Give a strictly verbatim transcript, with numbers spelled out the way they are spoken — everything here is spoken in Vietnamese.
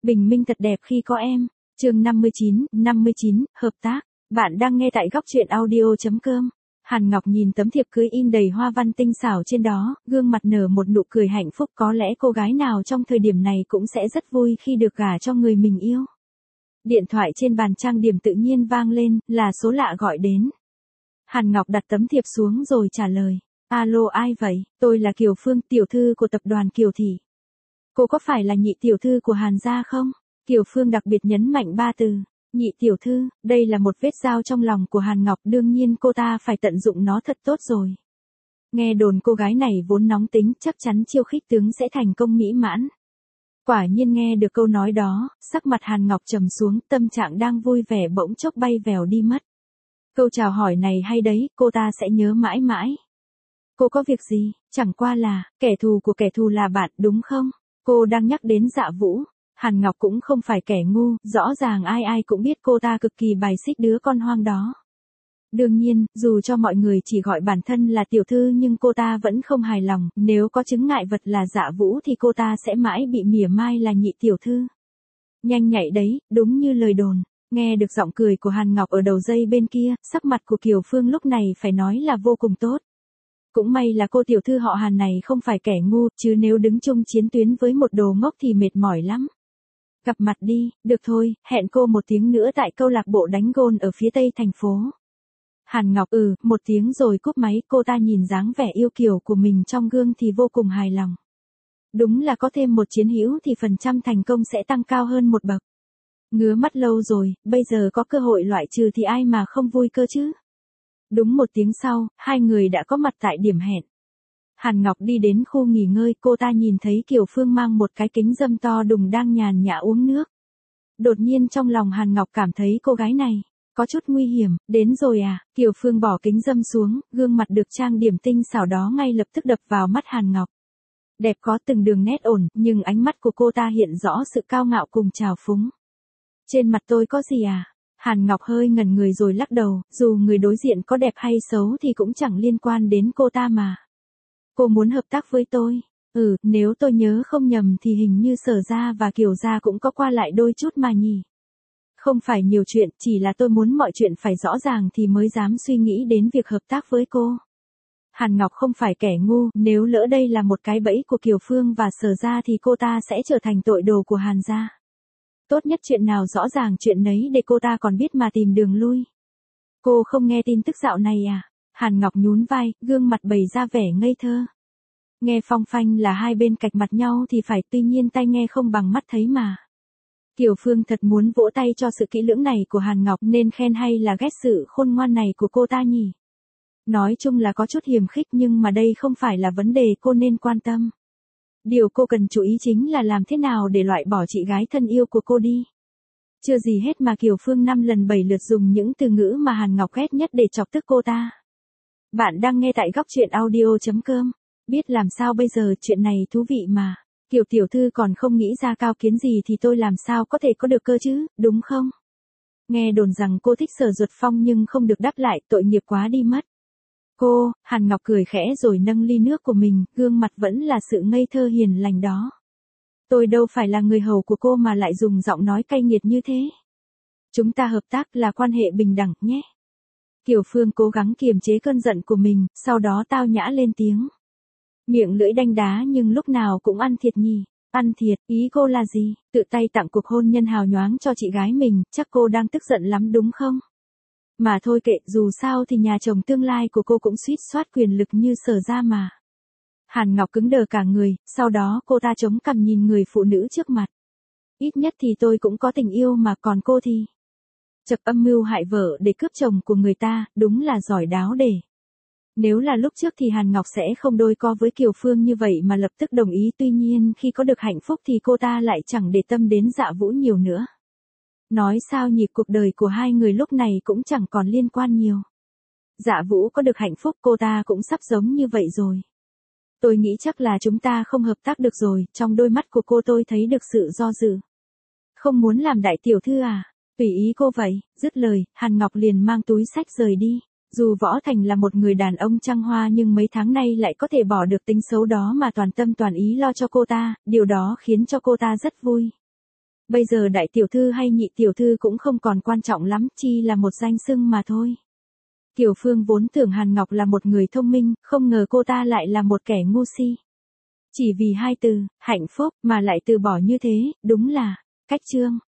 Bình minh thật đẹp khi có em. Chương năm mươi chín, năm mươi chín, hợp tác. Bạn đang nghe tại góc truyện audio chấm com. Hàn Ngọc nhìn tấm thiệp cưới in đầy hoa văn tinh xảo trên đó, gương mặt nở một nụ cười hạnh phúc, có lẽ cô gái nào trong thời điểm này cũng sẽ rất vui khi được gả cho người mình yêu. Điện thoại trên bàn trang điểm tự nhiên vang lên, là số lạ gọi đến. Hàn Ngọc đặt tấm thiệp xuống rồi trả lời. Alo, ai vậy? Tôi là Kiều Phương, tiểu thư của tập đoàn Kiều Thị. Cô có phải là nhị tiểu thư của Hàn gia không? Kiều Phương đặc biệt nhấn mạnh ba từ. Nhị tiểu thư, đây là một vết dao trong lòng của Hàn Ngọc, đương nhiên cô ta phải tận dụng nó thật tốt rồi. Nghe đồn cô gái này vốn nóng tính, chắc chắn chiêu khích tướng sẽ thành công mỹ mãn. Quả nhiên nghe được câu nói đó, sắc mặt Hàn Ngọc trầm xuống, tâm trạng đang vui vẻ bỗng chốc bay vèo đi mất. Câu chào hỏi này hay đấy, cô ta sẽ nhớ mãi mãi. Cô có việc gì? Chẳng qua là, kẻ thù của kẻ thù là bạn, đúng không? Cô đang nhắc đến Dạ Vũ. Hàn Ngọc cũng không phải kẻ ngu, rõ ràng ai ai cũng biết cô ta cực kỳ bài xích đứa con hoang đó. Đương nhiên, dù cho mọi người chỉ gọi bản thân là tiểu thư nhưng cô ta vẫn không hài lòng, nếu có chứng ngại vật là Dạ Vũ thì cô ta sẽ mãi bị mỉa mai là nhị tiểu thư. Nhanh nhạy đấy, đúng như lời đồn. Nghe được giọng cười của Hàn Ngọc ở đầu dây bên kia, sắc mặt của Kiều Phương lúc này phải nói là vô cùng tốt. Cũng may là cô tiểu thư họ Hàn này không phải kẻ ngu, chứ nếu đứng chung chiến tuyến với một đồ ngốc thì mệt mỏi lắm. Gặp mặt đi, được thôi, hẹn cô một tiếng nữa tại câu lạc bộ đánh gôn ở phía tây thành phố. Hàn Ngọc ừ, một tiếng rồi cúp máy, cô ta nhìn dáng vẻ yêu kiều của mình trong gương thì vô cùng hài lòng. Đúng là có thêm một chiến hữu thì phần trăm thành công sẽ tăng cao hơn một bậc. Ngứa mắt lâu rồi, bây giờ có cơ hội loại trừ thì ai mà không vui cơ chứ. Đúng một tiếng sau, hai người đã có mặt tại điểm hẹn. Hàn Ngọc đi đến khu nghỉ ngơi, cô ta nhìn thấy Kiều Phương mang một cái kính râm to đùng đang nhàn nhã uống nước. Đột nhiên trong lòng Hàn Ngọc cảm thấy cô gái này có chút nguy hiểm. Đến rồi à? Kiều Phương bỏ kính râm xuống, gương mặt được trang điểm tinh xảo đó ngay lập tức đập vào mắt Hàn Ngọc. Đẹp có từng đường nét ổn, nhưng ánh mắt của cô ta hiện rõ sự cao ngạo cùng trào phúng. Trên mặt tôi có gì à? Hàn Ngọc hơi ngẩn người rồi lắc đầu, dù người đối diện có đẹp hay xấu thì cũng chẳng liên quan đến cô ta mà. Cô muốn hợp tác với tôi? Ừ, nếu tôi nhớ không nhầm thì hình như Sở gia và Kiều gia cũng có qua lại đôi chút mà nhỉ. Không phải nhiều chuyện, chỉ là tôi muốn mọi chuyện phải rõ ràng thì mới dám suy nghĩ đến việc hợp tác với cô. Hàn Ngọc không phải kẻ ngu, nếu lỡ đây là một cái bẫy của Kiều Phương và Sở gia thì cô ta sẽ trở thành tội đồ của Hàn gia. Tốt nhất chuyện nào rõ ràng chuyện nấy để cô ta còn biết mà tìm đường lui. Cô không nghe tin tức dạo này à? Hàn Ngọc nhún vai, gương mặt bày ra vẻ ngây thơ. Nghe phong phanh là hai bên cạch mặt nhau thì phải, tuy nhiên tai nghe không bằng mắt thấy mà. Kiều Phương thật muốn vỗ tay cho sự kỹ lưỡng này của Hàn Ngọc, nên khen hay là ghét sự khôn ngoan này của cô ta nhỉ? Nói chung là có chút hiềm khích nhưng mà đây không phải là vấn đề cô nên quan tâm. Điều cô cần chú ý chính là làm thế nào để loại bỏ chị gái thân yêu của cô đi. Chưa gì hết mà Kiều Phương năm lần bảy lượt dùng những từ ngữ mà Hàn Ngọc ghét nhất để chọc tức cô ta. Bạn đang nghe tại góc truyện audio chấm com. Biết làm sao bây giờ, chuyện này thú vị mà. Kiều tiểu thư còn không nghĩ ra cao kiến gì thì tôi làm sao có thể có được cơ chứ, đúng không? Nghe đồn rằng cô thích Sở Duật Phong nhưng không được đáp lại, tội nghiệp quá đi mất. Cô, Hàn Ngọc cười khẽ rồi nâng ly nước của mình, gương mặt vẫn là sự ngây thơ hiền lành đó. Tôi đâu phải là người hầu của cô mà lại dùng giọng nói cay nghiệt như thế. Chúng ta hợp tác là quan hệ bình đẳng nhé. Kiều Phương cố gắng kiềm chế cơn giận của mình, sau đó tao nhã lên tiếng. Miệng lưỡi đanh đá nhưng lúc nào cũng ăn thiệt nhỉ. Ăn thiệt, ý cô là gì? Tự tay tặng cuộc hôn nhân hào nhoáng cho chị gái mình, chắc cô đang tức giận lắm đúng không? Mà thôi kệ, dù sao thì nhà chồng tương lai của cô cũng suýt soát quyền lực như Sở gia mà. Hàn Ngọc cứng đờ cả người, sau đó cô ta chống cằm nhìn người phụ nữ trước mặt. Ít nhất thì tôi cũng có tình yêu mà, còn cô thì chập âm mưu hại vợ để cướp chồng của người ta, đúng là giỏi đáo để. Nếu là lúc trước thì Hàn Ngọc sẽ không đôi co với Kiều Phương như vậy mà lập tức đồng ý, tuy nhiên khi có được hạnh phúc thì cô ta lại chẳng để tâm đến Dạ Vũ nhiều nữa. Nói sao nhỉ, cuộc đời của hai người lúc này cũng chẳng còn liên quan nhiều. Dạ Vũ có được hạnh phúc, cô ta cũng sắp giống như vậy rồi. Tôi nghĩ chắc là chúng ta không hợp tác được rồi, trong đôi mắt của cô tôi thấy được sự do dự. Không muốn làm đại tiểu thư à? Tùy ý cô vậy. Dứt lời, Hàn Ngọc liền mang túi xách rời đi. Dù Võ Thành là một người đàn ông trăng hoa nhưng mấy tháng nay lại có thể bỏ được tính xấu đó mà toàn tâm toàn ý lo cho cô ta, điều đó khiến cho cô ta rất vui. Bây giờ đại tiểu thư hay nhị tiểu thư cũng không còn quan trọng lắm, chi là một danh xưng mà thôi. Kiều Phương vốn tưởng Hàn Ngọc là một người thông minh, không ngờ cô ta lại là một kẻ ngu si. Chỉ vì hai từ, hạnh phúc, mà lại từ bỏ như thế, đúng là, cách trương.